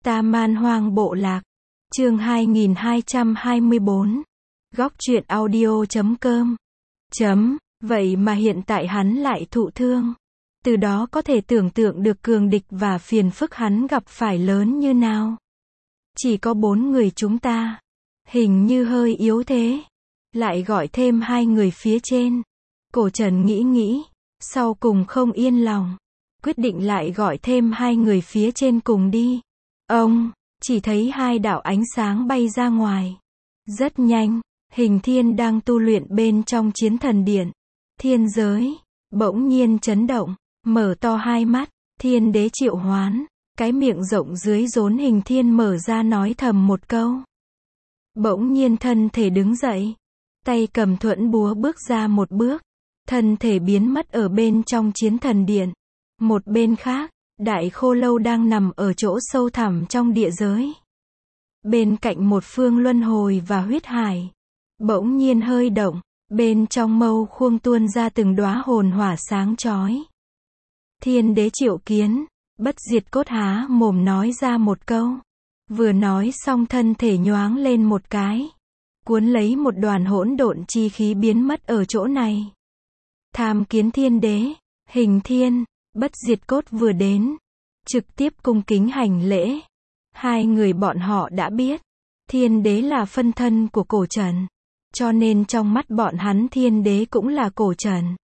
Ta Man Hoang Bộ Lạc. Chương 2224. Góc truyện audio.com. Vậy mà hiện tại hắn lại thụ thương. Từ đó có thể tưởng tượng được cường địch và phiền phức hắn gặp phải lớn như nào. Chỉ có 4 người chúng ta. Hình như hơi yếu thế. Lại gọi thêm 2 người phía trên. Cổ Trần nghĩ, sau cùng không yên lòng. Quyết định lại gọi thêm 2 người phía trên cùng đi. Ông, chỉ thấy 2 đạo ánh sáng bay ra ngoài. Rất nhanh, Hình Thiên đang tu luyện bên trong Chiến Thần Điện. Thiên giới, bỗng nhiên chấn động, mở to 2 mắt, Thiên Đế triệu hoán. Cái miệng rộng dưới rốn Hình Thiên mở ra nói thầm một câu. Bỗng nhiên thân thể đứng dậy. Tay cầm thuẫn búa bước ra một bước. Thân thể biến mất ở bên trong Chiến Thần Điện. Một bên khác, Đại Khô Lâu đang nằm ở chỗ sâu thẳm trong địa giới. Bên cạnh một phương luân hồi và huyết hải. Bỗng nhiên hơi động, bên trong mâu khuông tuôn ra từng đóa hồn hỏa sáng chói. Thiên Đế triệu kiến, Bất Diệt Cốt há mồm nói ra một câu. Vừa nói xong thân thể nhoáng lên một cái. Cuốn lấy một đoàn hỗn độn chi khí biến mất ở chỗ này. Tham kiến Thiên Đế, Hình Thiên, Bất Diệt Cốt vừa đến. Trực tiếp cung kính hành lễ. 2 người bọn họ đã biết. Thiên Đế là phân thân của Cổ Trần. Cho nên trong mắt bọn hắn Thiên Đế cũng là Cổ Trần.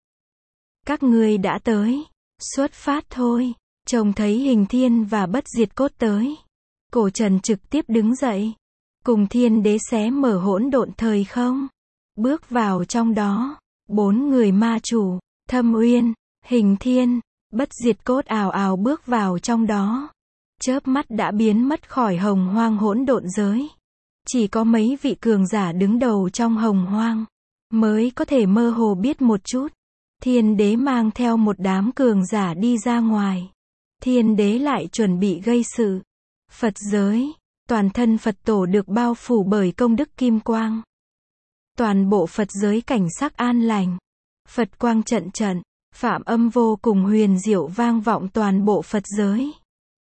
Các ngươi đã tới. Xuất phát thôi. Trông thấy Hình Thiên và Bất Diệt Cốt tới. Cổ Trần trực tiếp đứng dậy. Cùng Thiên Đế xé mở hỗn độn thời không. Bước vào trong đó. 4 người ma chủ, Thâm Uyên, Hình Thiên, Bất Diệt Cốt ào ào bước vào trong đó. Chớp mắt đã biến mất khỏi hồng hoang hỗn độn giới. Chỉ có mấy vị cường giả đứng đầu trong hồng hoang mới có thể mơ hồ biết một chút. Thiên Đế mang theo một đám cường giả đi ra ngoài. Thiên Đế lại chuẩn bị gây sự. Phật giới, toàn thân Phật tổ được bao phủ bởi công đức kim quang. Toàn bộ Phật giới cảnh sắc an lành. Phật quang trận trận, phạm âm vô cùng huyền diệu vang vọng toàn bộ Phật giới.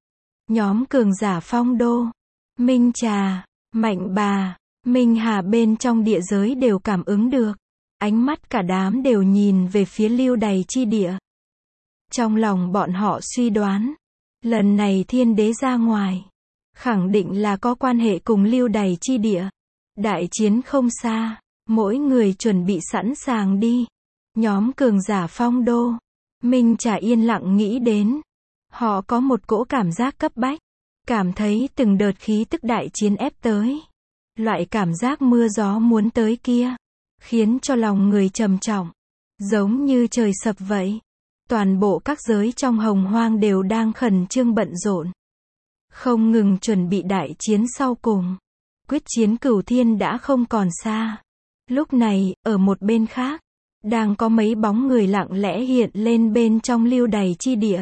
Nhóm cường giả Phong Đô, Minh Trà, Mạnh Bà, Minh Hà bên trong địa giới đều cảm ứng được. Ánh mắt cả đám đều nhìn về phía Lưu Đày chi địa. Trong lòng bọn họ suy đoán, lần này Thiên Đế ra ngoài, khẳng định là có quan hệ cùng Lưu Đày chi địa. Đại chiến không xa, mỗi người chuẩn bị sẵn sàng đi. Nhóm cường giả Phong Đô, Minh Trà yên lặng nghĩ đến. Họ có một cỗ cảm giác cấp bách. Cảm thấy từng đợt khí tức đại chiến ép tới. Loại cảm giác mưa gió muốn tới kia. Khiến cho lòng người trầm trọng. Giống như trời sập vậy. Toàn bộ các giới trong hồng hoang đều đang khẩn trương bận rộn. Không ngừng chuẩn bị đại chiến sau cùng. Quyết chiến cửu thiên đã không còn xa. Lúc này, ở một bên khác, đang có mấy bóng người lặng lẽ hiện lên bên trong Lưu Đày chi địa.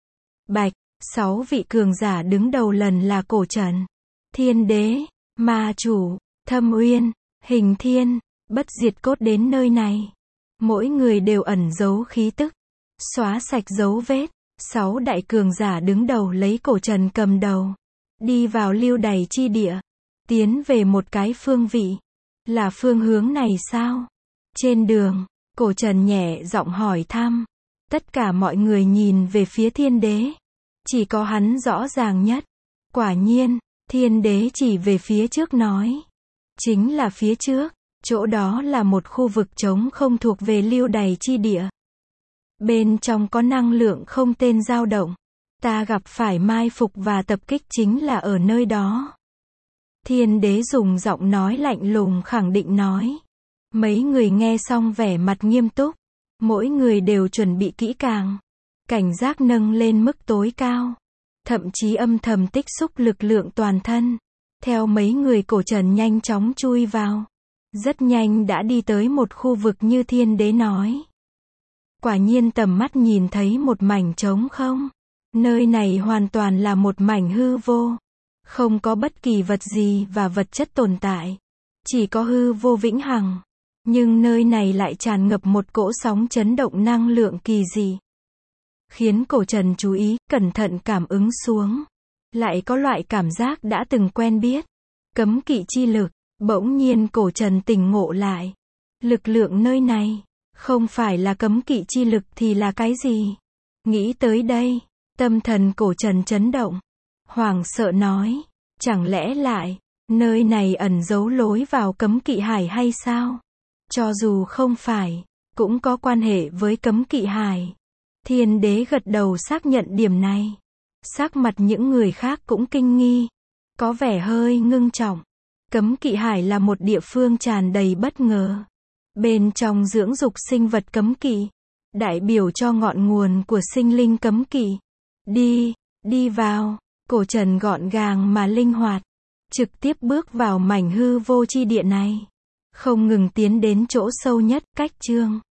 Bạch, 6 vị cường giả đứng đầu lần là Cổ Trần, Thiên Đế, Ma Chủ, Thâm Uyên, Hình Thiên, Bất Diệt Cốt đến nơi này. Mỗi người đều ẩn giấu khí tức, xóa sạch dấu vết. 6 đại cường giả đứng đầu lấy Cổ Trần cầm đầu. Đi vào Lưu Đày chi địa. Tiến về một cái phương vị. Là phương hướng này sao? Trên đường, Cổ Trần nhẹ giọng hỏi thăm. Tất cả mọi người nhìn về phía Thiên Đế. Chỉ có hắn rõ ràng nhất. Quả nhiên, Thiên Đế chỉ về phía trước nói. Chính là phía trước, chỗ đó là một khu vực trống không thuộc về Lưu Đày chi địa. Bên trong có năng lượng không tên dao động. Ta gặp phải mai phục và tập kích chính là ở nơi đó. Thiên Đế dùng giọng nói lạnh lùng khẳng định nói. Mấy người nghe xong vẻ mặt nghiêm túc. Mỗi người đều chuẩn bị kỹ càng. Cảnh giác nâng lên mức tối cao. Thậm chí âm thầm tích xúc lực lượng toàn thân. Theo mấy người Cổ Trần nhanh chóng chui vào. Rất nhanh đã đi tới một khu vực như Thiên Đế nói. Quả nhiên tầm mắt nhìn thấy một mảnh trống không. Nơi này hoàn toàn là một mảnh hư vô. Không có bất kỳ vật gì và vật chất tồn tại. Chỉ có hư vô vĩnh hằng. Nhưng nơi này lại tràn ngập một cỗ sóng chấn động năng lượng kỳ dị. Khiến Cổ Trần chú ý, cẩn thận cảm ứng xuống. lại có loại cảm giác đã từng quen biết. Cấm kỵ chi lực, bỗng nhiên cổ trần tỉnh ngộ lại. Lực lượng nơi này, không phải là cấm kỵ chi lực thì là cái gì? Nghĩ tới đây, tâm thần cổ trần chấn động. Hoảng sợ nói, chẳng lẽ lại, nơi này ẩn giấu lối vào cấm kỵ hải hay sao? Cho dù không phải, cũng có quan hệ với cấm kỵ hải. Thiên đế gật đầu xác nhận điểm này. Sắc mặt những người khác cũng kinh nghi, có vẻ hơi ngưng trọng. Cấm kỵ hải là một địa phương tràn đầy bất ngờ. Bên trong dưỡng dục sinh vật cấm kỵ, đại biểu cho ngọn nguồn của sinh linh cấm kỵ. Đi vào, cổ trần gọn gàng mà linh hoạt, trực tiếp bước vào mảnh hư vô chi địa này. Không ngừng tiến đến chỗ sâu nhất, cách chương